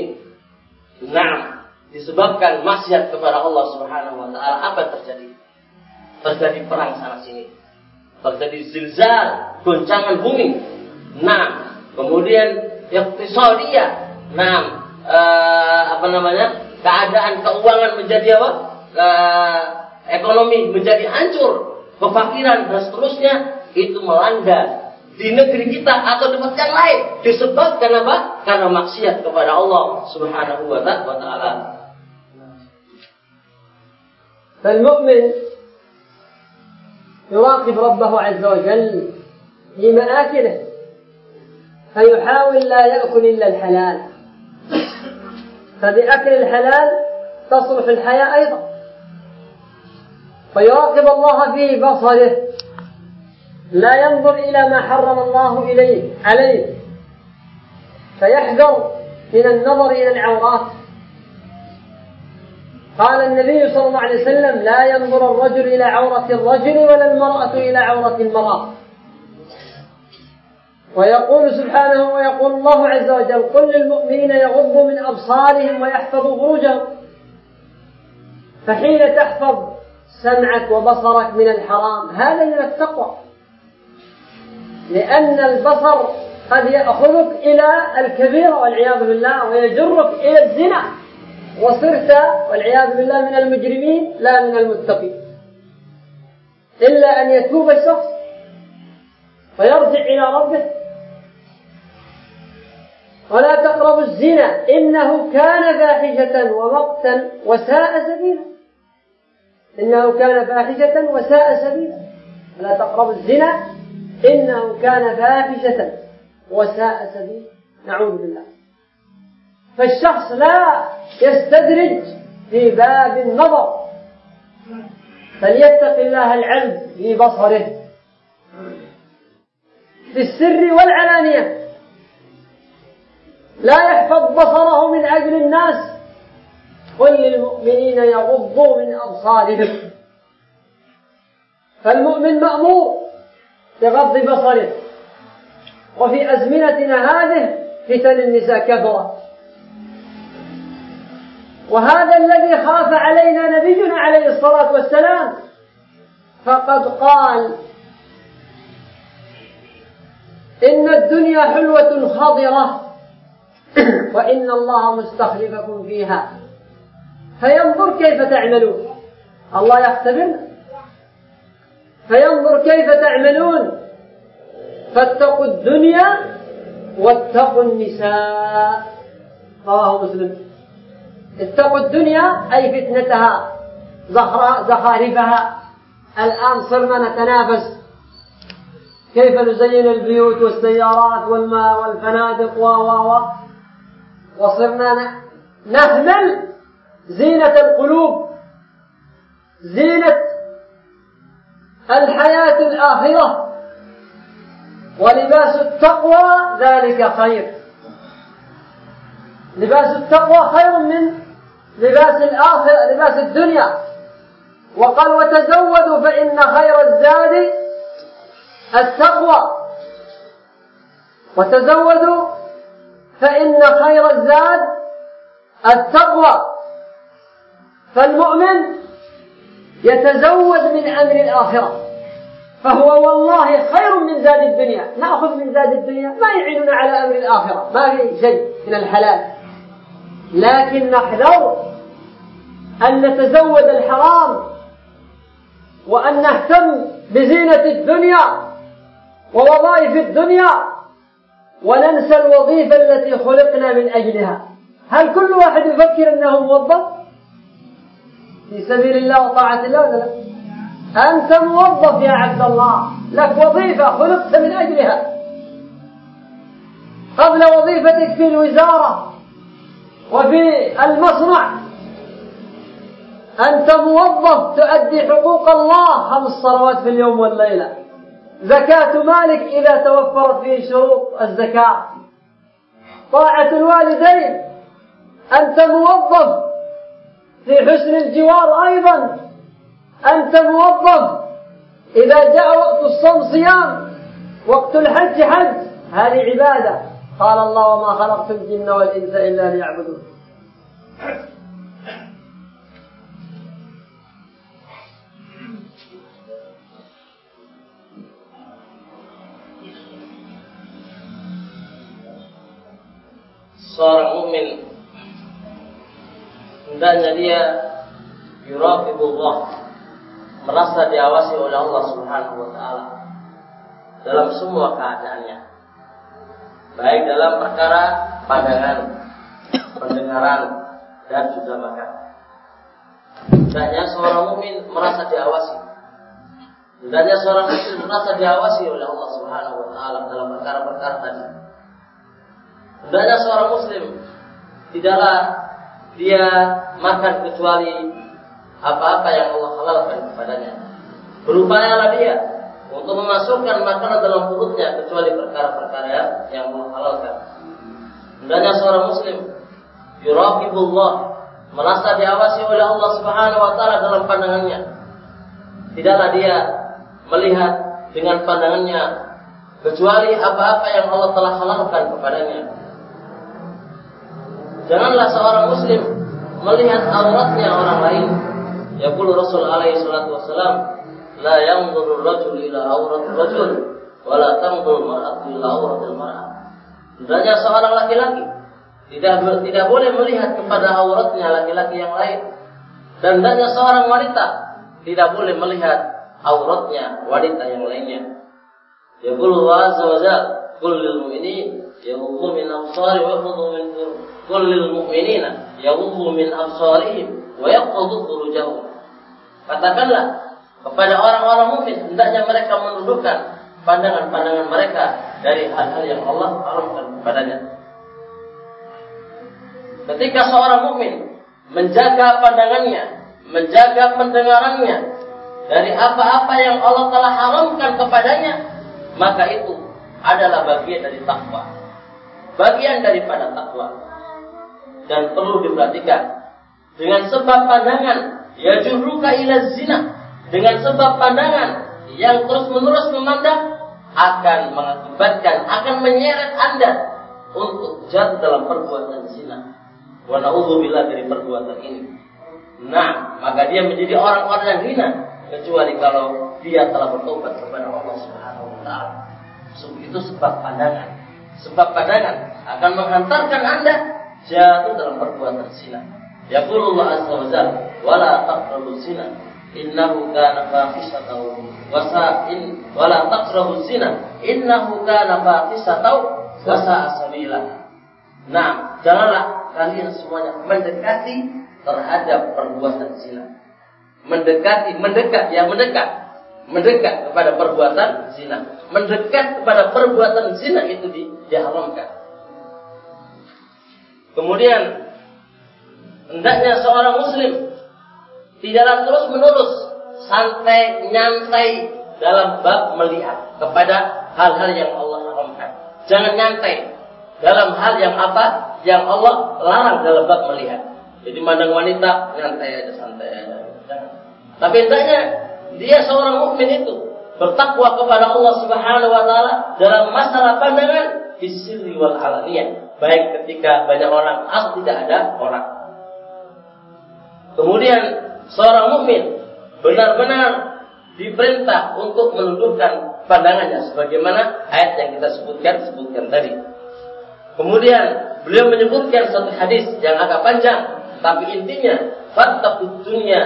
Disebabkan maksiat kepada Allah Subhanahu wa taala, apa yang terjadi? Terjadi perang sana sini. Terjadi zilzal, goncangan bumi. Kemudian iqtisadiyah. Keadaan keuangan menjadi apa? Ekonomi menjadi hancur, kefakiran dan seterusnya itu melanda di negeri kita atau di tempat yang lain. Disebabkan apa? Karena maksiat kepada Allah Subhanahu wa taala. فالمؤمن يراقب ربه عز وجل في مآكله فيحاول لا يأكل إلا الحلال، فبأكل الحلال تصلح الحياة أيضا. فيراقب الله في بصره، لا ينظر إلى ما حرم الله عليه، فيحذر من النظر إلى العورات. قال النبي صلى الله عليه وسلم: لا ينظر الرجل إلى عورة الرجل ولا المرأة إلى عورة المرأة. ويقول سبحانه ويقول الله عز وجل: قل للمؤمنين يغضوا من أبصارهم ويحفظوا فروجهم. فحين تحفظ سمعك وبصرك من الحرام هذا من التقوى، لأن البصر قد يأخذك إلى الكبيرة والعياذ بالله ويجرك إلى الزنا، وصرت والعياذ بالله من المجرمين لا من المتقين، إلا أن يتوب الشخص ويرجع إلى ربه. ولا تقربوا الزنا إنه كان فاحشة ومقتا وساء سبيلا. إنه كان فاحشة وساء سبيلا. ولا تقربوا الزنا إنه كان فاحشة وساء سبيلا. نعوذ بالله. فالشخص لا يستدرج في باب النظر، فليتق الله العبد في بصره في السر والعلانية، لا يحفظ بصره من أجل الناس. قل للمؤمنين يغضوا من أبصارهم. فالمؤمن مأمور بغض بصره. وفي أزمنتنا هذه فتن النساء كثرت، وهذا الذي خاف علينا نبينا عليه الصلاة والسلام، فقد قال إن الدنيا حلوة خضرة وإن الله مستخلفكم فيها فينظر كيف تعملون. الله يختبرنا فينظر كيف تعملون. فاتقوا الدنيا واتقوا النساء. رواه مسلم. اتقوا الدنيا أي فتنتها زخارفها. الآن صرنا نتنافس كيف نزين البيوت والسيارات والماء والفنادق وصرنا نهمل زينة القلوب، زينة الحياة الآخرة. ولباس التقوى ذلك خير. لباس التقوى خير من لباس الآخرة، لباس الدنيا. وقال وتزودوا فإن خير الزاد التقوى. وتزودوا فإن خير الزاد التقوى. فالمؤمن يتزود من أمر الآخرة، فهو والله خير من زاد الدنيا. نأخذ من زاد الدنيا ما يعيننا على أمر الآخرة، ما في شيء من الحلال، لكن نحذر أن نتزود الحرام وأن نهتم بزينة الدنيا ووظائف الدنيا وننسى الوظيفة التي خلقنا من أجلها. هل كل واحد يفكر أنه موظف في سبيل الله وطاعة الله ولا لا؟ أنت موظف يا عبد الله، لك وظيفة خلقت من أجلها. قبل وظيفتك في الوزارة وفي المصنع أنت موظف تؤدي حقوق الله 5 صلوات في اليوم والليلة، زكاة مالك إذا توفرت فيه شروط الزكاة، طاعة الوالدين. أنت موظف في حسن الجوار أيضا. أنت موظف إذا جاء وقت الصوم صيام، وقت الحج حج. هذه عبادة. قال الله وما خلقت الجن والإنس إلا ليعبدون. Seorang mukmin hendaknya dia yuraqibullah, merasa diawasi oleh Allah Subhanahu wa taala dalam semua keadaannya, baik dalam perkara pandangan, pendengaran dan juga makan. Hendaknya seorang mukmin merasa diawasi. Hendaknya seorang muslim merasa diawasi oleh Allah Subhanahu wa taala dalam perkara-perkara tadi. Hendaknya seorang muslim tidaklah dia makan kecuali apa-apa yang Allah halalkan kepadanya. Berupayalah dia untuk memasukkan makanan dalam perutnya kecuali perkara-perkara yang Allah halalkan. Hendaknya seorang muslim yuraqibullah, merasa diawasi oleh Allah Subhanahu wa taala dalam pandangannya. Tidaklah dia melihat dengan pandangannya kecuali apa-apa yang Allah telah halalkan kepadanya. Janganlah seorang muslim melihat auratnya orang lain. Yaqulu Rasul alaihi salatu wasalam, la yanzuru ar-rajulu ila auratir rajul wa la tanzuru al-mar'atu ila auratil mar'ah. Hendaknya seorang laki-laki tidak boleh melihat kepada auratnya laki-laki yang lain. Dan hendaknya seorang wanita tidak boleh melihat auratnya wanita yang lainnya. Yaqulu azza wa jalla qul lil mu'minin yaghuddu min absarihim wa yaghuddu min qul lil mu'minina yaghuddu min absarihim wa yaquddu furujahum. Katakanlah kepada orang-orang mukmin hendaknya mereka menundukkan pandangan-pandangan mereka dari hal-hal yang Allah haramkan kepadanya. Ketika seorang mukmin menjaga pandangannya, menjaga pendengarannya dari apa-apa yang Allah telah haramkan kepadanya, maka itu adalah bagian dari takwa. Bagian daripada takwa. Dan perlu diperhatikan, dengan sebab pandangan yajurruka ila zina, dengan sebab pandangan yang terus-menerus memandang akan mengakibatkan, akan menyeret Anda untuk jatuh dalam perbuatan zina. Wa na'udzubillah dari perbuatan ini. Nah, maka dia menjadi orang-orang yang hina kecuali kalau dia telah bertobat kepada Allah Subhanahu wa taala. Itu sebab pandangan. Sebab pandangan akan menghantarkan Anda jatuh dalam perbuatan zina. Yaqulullah azza wa jalla, "Wa la taqrabuz zina, innahu kana fahishatan wa sa'in wa la taqrabuz zina, innahu kana fahishatan wa sa'a sabila." Nah, janganlah kalian semuanya mendekati terhadap perbuatan zina. Mendekat kepada perbuatan zina. Mendekat kepada perbuatan zina itu diharamkan. Kemudian hendaknya seorang muslim tidaklah terus-menerus santai nyantai dalam bab melihat kepada hal-hal yang Allah haramkan. Jangan nyantai dalam hal yang apa? Yang Allah larang dalam bab melihat. Jadi mandang wanita nyantai aja, santai aja. Jangan. Tapi hendaknya dia seorang mukmin itu bertakwa kepada Allah Subhanahu wa taala dalam masalah pandangan fisirri wal alaniyah, baik ketika banyak orang atau tidak ada orang. Kemudian seorang mukmin benar-benar diperintah untuk menundukkan pandangannya sebagaimana ayat yang kita sebutkan tadi. Kemudian beliau menyebutkan satu hadis yang agak panjang, tapi intinya fattaqud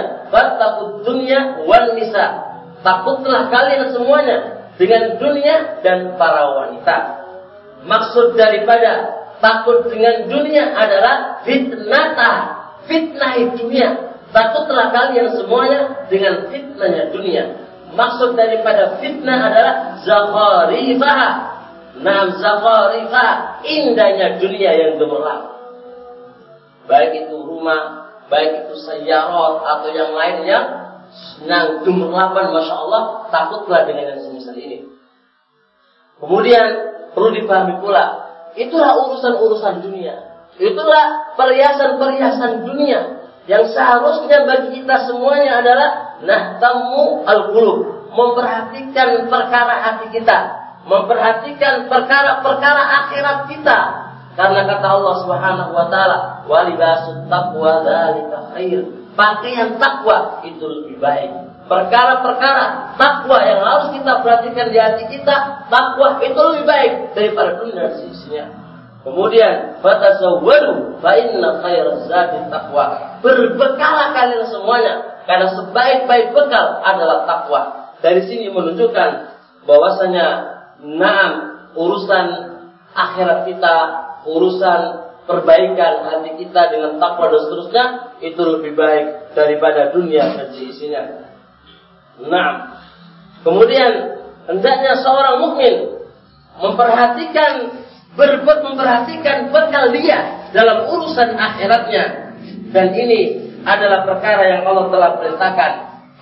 dunya wan nisa. Takutlah kalian semuanya dengan dunia dan para wanita. Maksud daripada takut dengan dunia adalah fitnah dunia. Takutlah kalian semuanya dengan fitnahnya dunia. Maksud daripada fitnah adalah zakharifah. Zakharifah, indahnya dunia yang gemerlap. Baik itu rumah, baik itu sayyarat atau yang lainnya, yang gemerlapan, masya Allah, takutlah dengan yang semisal ini. Kemudian perlu dipahami pula, itulah urusan-urusan dunia, itulah perhiasan-perhiasan dunia yang seharusnya bagi kita semuanya adalah nahtamu al-qulub, memperhatikan perkara hati kita, memperhatikan perkara-perkara akhirat kita. Karena kata Allah Subhanahu wa taala, "Wa libasut taqwa dzalika khair." Pakaian takwa itu lebih baik. Perkara-perkara takwa yang harus kita perhatikan di hati kita, takwa itu lebih baik daripada dunia dan sisinya. Kemudian, fatasawwadu fa inna khairaz zadi taqwa. Berbekalah kalian semuanya, karena sebaik-baik bekal adalah takwa. Dari sini menunjukkan bahwasanya urusan akhirat kita, urusan perbaikan hati kita dengan takwa dan seterusnya itu lebih baik daripada dunia dan isinya. Kemudian hendaknya seorang mukmin memperhatikan bekal dia dalam urusan akhiratnya, dan ini adalah perkara yang Allah telah perintahkan.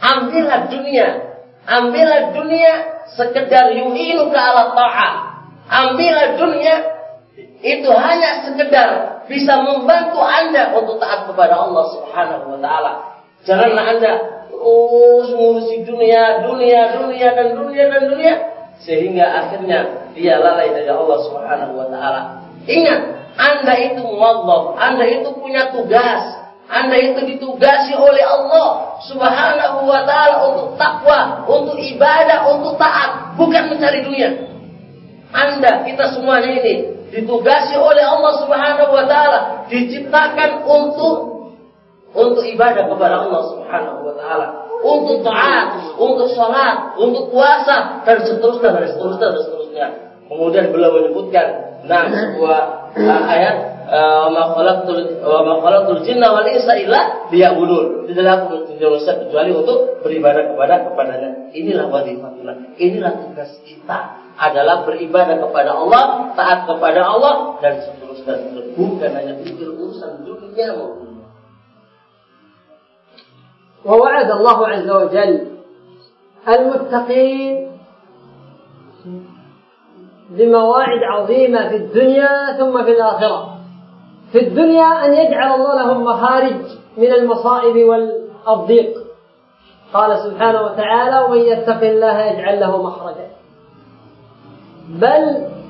Ambillah dunia sekedar yu'inuka ala ta'ah. Ambillah dunia itu hanya sekedar bisa membantu Anda untuk taat kepada Allah Subhanahu wa taala. Janganlah Anda ngurusi dunia sehingga akhirnya dia lalai dari Allah Subhanahu wa taala. Ingat, Anda itu muwadzaf, Anda itu punya tugas. Anda itu ditugasi oleh Allah Subhanahu wa taala untuk takwa, untuk ibadah, untuk taat, bukan mencari dunia. Kita semuanya ini ditugasi oleh Allah Subhanahu wa taala, diciptakan untuk ibadah kepada Allah Subhanahu wa taala, untuk taat, untuk salat, untuk puasa dan seterusnya. Kemudian beliau menyebutkan sebuah ayat, wa ma khalaqtul jinna wal insa illa liya'budun. Tidaklah aku menciptakan manusia kecuali untuk beribadah kepadanya. Inilah wazifatullah, inilah tugas kita, adalah beribadah kepada Allah, taat kepada Allah dan seterusnya. Bukan hanya pikir urusan dunia. ووعد الله عز وجل المتقين بمواعيد عظيمة في الدنيا ثم في الآخرة. في الدنيا أن يجعل الله لهم مخارج من المصائب والضيق. قال سبحانه وتعالى: ومن يتق الله يجعل له مخرجا. بل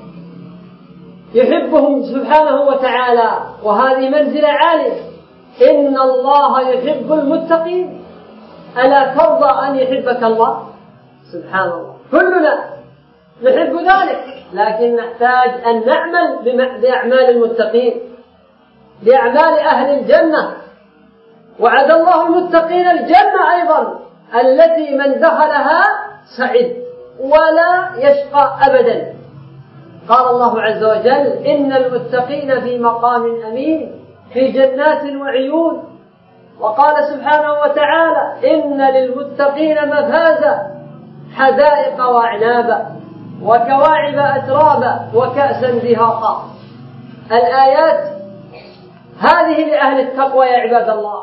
يحبهم سبحانه وتعالى، وهذه منزلة عالية. إن الله يحب المتقين. ألا ترضى أن يحبك الله؟ سبحان الله، كلنا نحب ذلك، لكن نحتاج أن نعمل بأعمال المتقين، بأعمال أهل الجنة. وعد الله المتقين الجنة أيضا التي من دخلها سعد ولا يشقى أبدا. قال الله عز وجل: إن المتقين في مقام أمين في جنات وعيون. وقال سبحانه وتعالى: إن للمتقين مفازا حدائق وأعنابا وكواعب أترابا وكأسا دهاقا. الآيات هذه لأهل التقوى يا عباد الله.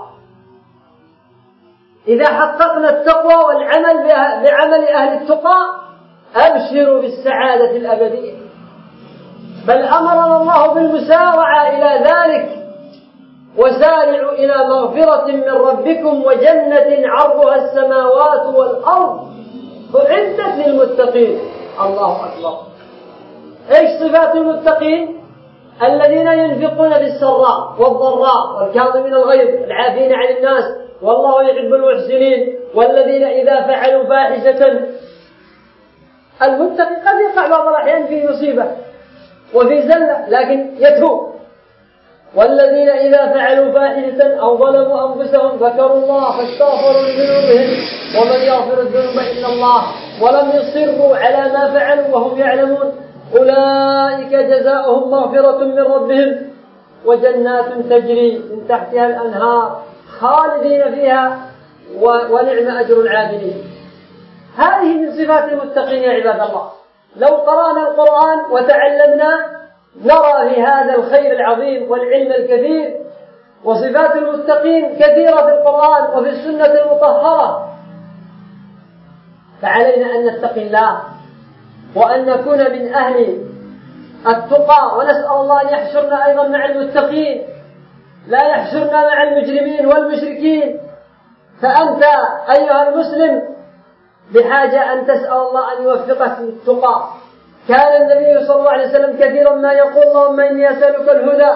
إذا حققنا التقوى والعمل بعمل أهل التقى أبشروا بالسعادة الأبدية. بل أمرنا الله بالمسارعة إلى ذلك: وسارعوا إلى مغفرة من ربكم وجنة عرضها السماوات والأرض أعدت للمتقين. الله أكبر. إيش صفات المتقين؟ الذين ينفقون بالسراء والضراء والكاظمين الغيظ والعافين عن الناس والله يحب المحسنين. والذين إذا فعلوا فاحشة، المتقي قد يقع بعض الأحيان في مصيبة وفي زلة لكن يتوب. والذين إذا فعلوا فاحشة أو ظلموا أنفسهم ذكروا الله فاستغفروا لذنوبهم ومن يغفر الذنوب إلا الله ولم يصروا على ما فعلوا وهم يعلمون أولئك جزاؤهم مغفرة من ربهم وجنات تجري من تحتها الأنهار خالدين فيها ونعم أجر العاملين. هذه من صفات المتقين يا عباد الله. لو قرأنا القرآن وتعلمنا نرى في هذا الخير العظيم والعلم الكثير. وصفات المتقين كثيرة في القرآن وفي السنة المطهرة. فعلينا أن نتقي الله وأن نكون من أهل التقى، ونسأل الله أن يحشرنا أيضا مع المتقين، لا يحشرنا مع المجرمين والمشركين. فأنت أيها المسلم بحاجة أن تسأل الله أن يوفقك للتقى. كان النبي صلى الله عليه وسلم كثيرا ما يقول: اللهم إني أسألك الهدى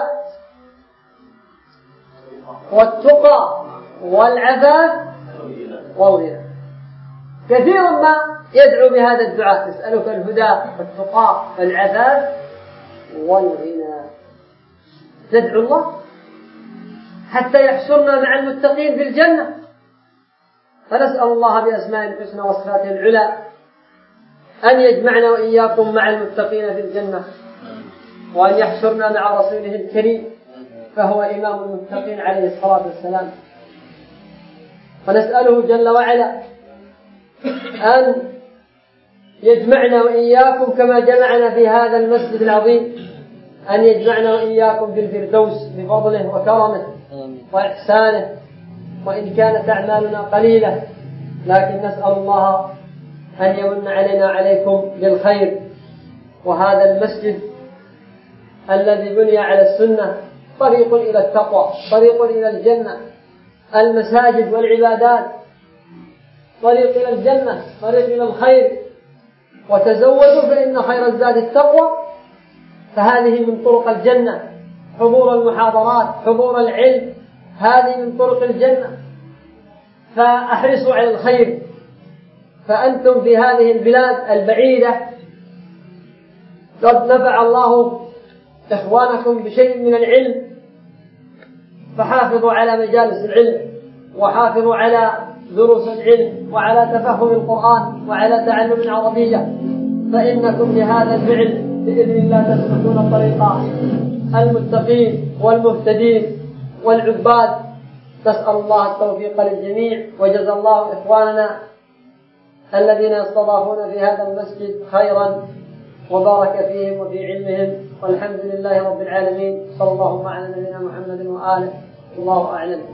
والتقى والعفاف والغنى. كثيرا ما يدعو بهذا الدعاء: نسألك الهدى والتقى والعفاف والغنى. ندعو الله حتى يحشرنا مع المتقين في الجنة. فنسأل الله بأسماء الحسنى وصفاته العلى أن يجمعنا وإياكم مع المتقين في الجنة، وأن يحشرنا مع رسوله الكريم فهو إمام المتقين عليه الصلاة والسلام. فنسأله جل وعلا أن يجمعنا وإياكم كما جمعنا في هذا المسجد العظيم، أن يجمعنا وإياكم في الفردوس بفضله وكرمه وإحسانه. وإن كانت أعمالنا قليلة لكن نسأل الله أن يمن علينا عليكم بالخير. وهذا المسجد الذي بني على السنة طريق إلى التقوى، طريق إلى الجنة. المساجد والعبادات طريق إلى الجنة، طريق إلى الخير. وتزودوا فإن خير الزاد التقوى. فهذه من طرق الجنة، حضور المحاضرات، حضور العلم، هذه من طرق الجنة. فأحرصوا على الخير. فأنتم في هذه البلاد البعيدة قد نفع الله إخوانكم بشيء من العلم فحافظوا على مجالس العلم وحافظوا على دروس العلم وعلى تفهم القرآن وعلى تعلم العربية، فإنكم بهذا الفعل بإذن الله تسلكون طريق المتقين والمهتدين والعباد. نسأل الله التوفيق للجميع، وجزا الله إخواننا الذين يستضافون في هذا المسجد خيرا وبارك فيهم وفي علمهم، والحمد لله رب العالمين. صلى الله على نبينا محمد وآله، الله أعلم.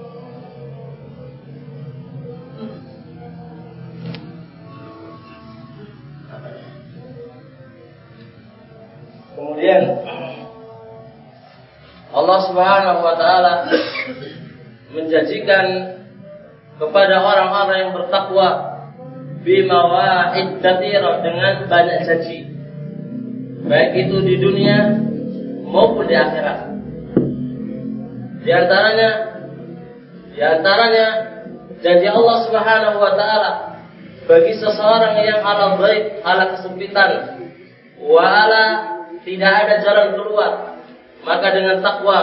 Kemudian Allah Subhanahu wa taala menjanjikan kepada orang-orang yang bertakwa bimawa'id katsirah, dengan banyak janji, baik itu di dunia maupun di akhirat. Di antaranya janji Allah Subhanahu wa taala bagi seseorang yang ala dhaik, ala kesempitan, wa ala tidak ada jalan keluar, maka dengan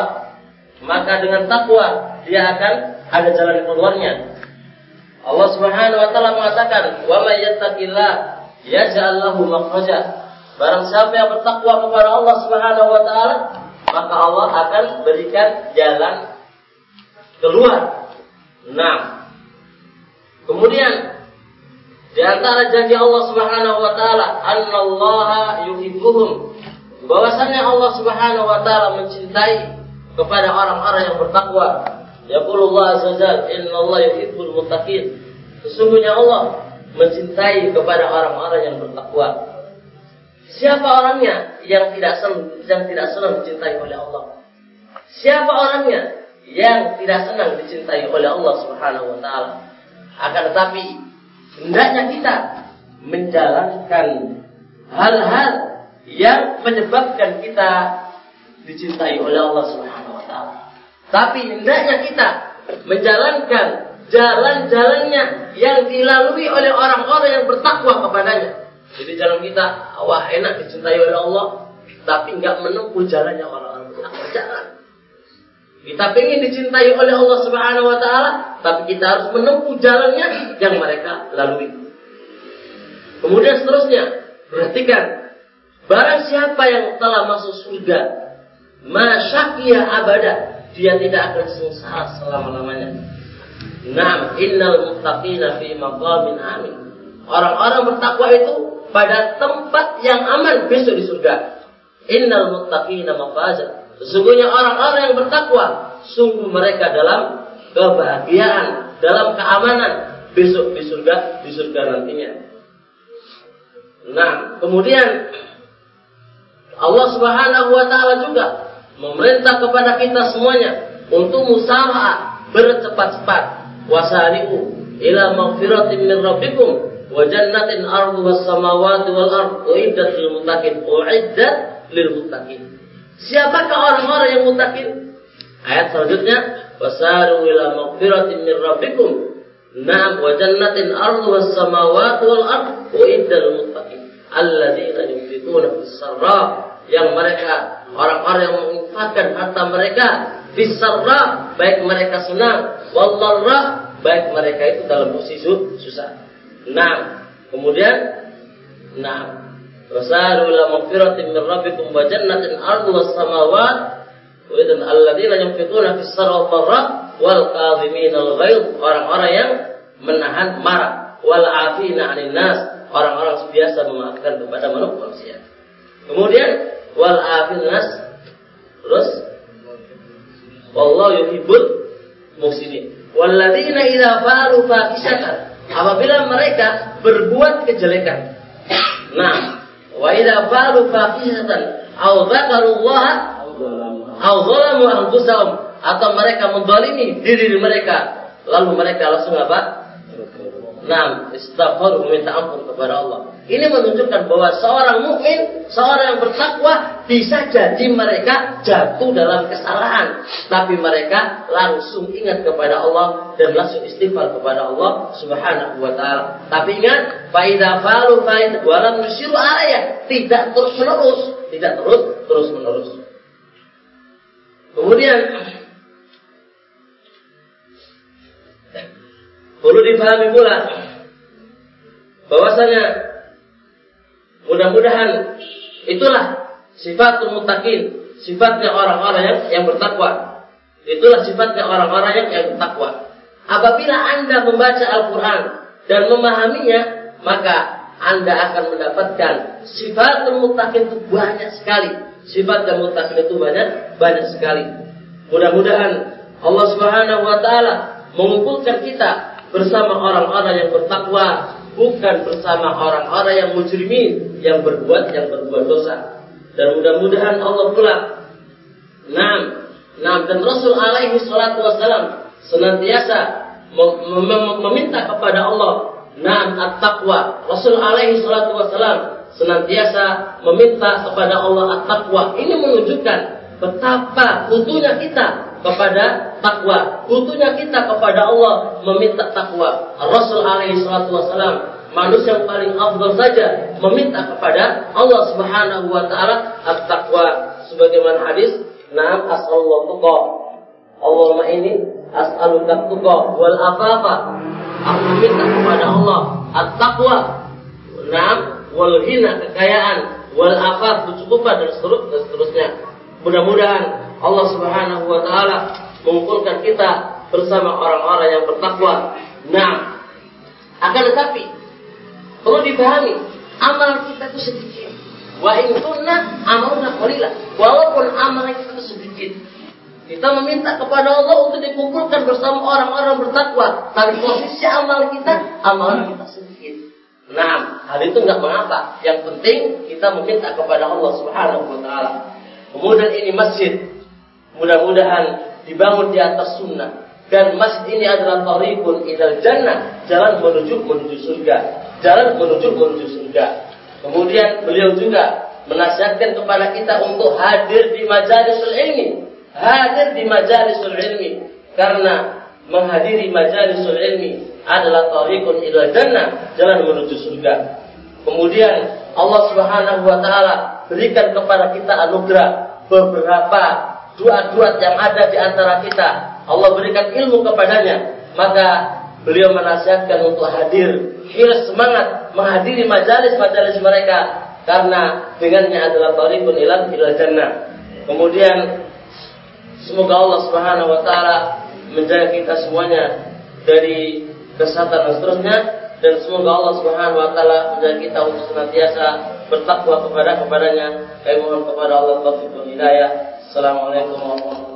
takwa dia akan ada jalan keluarnya. Allah Subhanahu wa taala mengatakan, "Wa may yattaqillah yaj'al lahu makhraja." Barang siapa yang bertakwa kepada Allah Subhanahu wa taala, maka Allah akan berikan jalan keluar. Nah, kemudian di antara janji Allah Subhanahu wa taala, "Annallaha yuhibbuhum." Bahwasanya Allah Subhanahu wa taala mencintai kepada orang-orang yang bertakwa. Yaqulullah azza wajalla, "Innallaha yuhibbul muttaqin." Sesungguhnya Allah mencintai kepada orang-orang yang bertakwa. Siapa orangnya yang tidak senang dicintai oleh Allah? Siapa orangnya yang tidak senang dicintai oleh Allah Subhanahu wa taala? Akan tetapi hendaknya kita menjalankan hal-hal yang menyebabkan kita dicintai oleh Allah Subhanahu wa taala. Tapi hendaknya kita menjalankan jalan-jalannya yang dilalui oleh orang-orang yang bertakwa kepadanya. Jadi jalan kita, wah enak dicintai oleh Allah, tapi enggak menempuh jalannya orang-orang bertakwa. Jangan. Kita ingin dicintai oleh Allah Subhanahu wa taala, tapi kita harus menempuh jalannya yang mereka lalui. Kemudian seterusnya, perhatikan, barang siapa yang telah masuk surga, masyaqiya abada, dia tidak akan sengsara selama-lamanya. Naam, innal muttaqina fi maqamin amin. Orang-orang bertakwa itu pada tempat yang aman besok di surga. Innal muttaqina mafaza. Sesungguhnya orang-orang yang bertakwa, sungguh mereka dalam kebahagiaan, dalam keamanan besok di surga nantinya. Nah, kemudian Allah Subhanahu wa taala juga memerintah kepada kita semuanya untuk musaraah, bercepat-cepat. Wasari'u ila maghfiratin min rabbikum wa jannatin arduha as-samawati wal ardu uiddat lil muttaqin. Uiddat lil muttaqin. Siapakah orang-orang yang muttaqin? Ayat selanjutnya, wasari'u ila maghfiratin min rabbikum na'am wa jannatin arduha as-samawati wal ardu uiddat lil muttaqin. Alladzina yunfiquna fis sarra, yang mereka orang-orang yang menginfakkan harta mereka fis sarra, baik mereka senang, wal dharra, baik mereka itu dalam posisi susah. Nah, kemudian wasaru ila maghfiratin min rabbikum wa jannatin arduha as-samawati wa idzal alladzina yunfiquna fis sarra wal dharra wal kadhimina al-ghaidh, orang-orang yang menahan marah, wal 'afina 'anil nas, orang-orang biasa memaafkan kepada manusia. Kemudian wal 'afin nas, terus wallahu yuhibbul muhsinin. Walladzina idza fa'alu fahishatan, apabila mereka berbuat kejelekan. Nah, wa idza fa'alu fahishatan aw dzakarullaha aw zalamu anfusahum, atau mereka menzalimi diri mereka, lalu mereka langsung apa? Nah, istighfar, meminta ampun kepada Allah. Ini menunjukkan bahwa seorang mukmin, seorang yang bertakwa, bisa jadi mereka jatuh dalam kesalahan, tapi mereka langsung ingat kepada Allah dan langsung istighfar kepada Allah Subhanahu wa taala. Tapi ingat, faida falu faid walam nusiru alaya, tidak terus menerus. Kemudian perlu dipahami pula bahwasanya mudah-mudahan itulah sifatul muttaqin, sifatnya orang-orang yang bertakwa. Itulah sifatnya orang-orang yang bertakwa. Apabila Anda membaca Al-Quran dan memahaminya, maka Anda akan mendapatkan sifatul muttaqin itu banyak sekali. Sifatnya muttaqin itu banyak sekali. Mudah-mudahan Allah Subhanahu wa taala mengumpulkan kita bersama orang-orang yang bertakwa, bukan bersama orang-orang yang mujrimin, yang berbuat dosa. Dan mudah-mudahan Allah pula dan Rasul alaihi salatu wassalam senantiasa meminta kepada Allah at-taqwa. Rasul alaihi salatu wassalam senantiasa meminta kepada Allah at-taqwa. Ini menunjukkan betapa butuhnya kita kepada takwa, butuhnya kita kepada Allah meminta takwa. Rasul alaihi salatu wassalam, manusia yang paling afdal saja, meminta kepada Allah Subhanahu wa taala at-taqwa. Sebagaimana hadis, as'alullah tuqa. Allahumma inni as'aluka tuqa wal afafa. Aku meminta kepada Allah at-taqwa, wal ghina, kekayaan, wal afaf, kecukupan, dan seterusnya. Mudah-mudahan Allah Subhanahu wa taala mengumpulkan kita bersama orang-orang yang bertakwa. Akan tetapi perlu dipahami, amal kita itu sedikit. Wa in kunna amalna qalila. Walaupun amal kita itu sedikit, kita meminta kepada Allah untuk dikumpulkan bersama orang-orang bertakwa, tapi posisi amal kita sedikit. Hal itu enggak mengapa. Yang penting kita meminta kepada Allah Subhanahu wa taala. Kemudian ini masjid, mudah-mudahan dibangun di atas sunnah. Dan masjid ini adalah thariqun ilal jannah, jalan menuju surga. Jalan menuju surga. Kemudian beliau juga menasihatkan kepada kita untuk hadir di majalisul ilmi. Hadir di majalisul ilmi. Karena menghadiri majalisul ilmi adalah thariqun ilal jannah, jalan menuju surga. Kemudian Allah Subhanahu wa taala berikan kepada kita anugerah beberapa duat-duat yang ada di antara kita. Allah berikan ilmu kepadanya, maka beliau menasihatkan untuk hadir, hiras semangat menghadiri majalis-majalis mereka, karena dengannya adalah thariqun ilal jannah. Kemudian semoga Allah Subhanahu wa taala menjaga kita semuanya dari kesesatan dan seterusnya, dan semoga Allah Subhanahu wa taala menjaga kita untuk senantiasa bertakwa kepadanya. Kami mohon kepada Allah taufik dan hidayah. Assalamualaikum warahmatullahi wabarakatuh.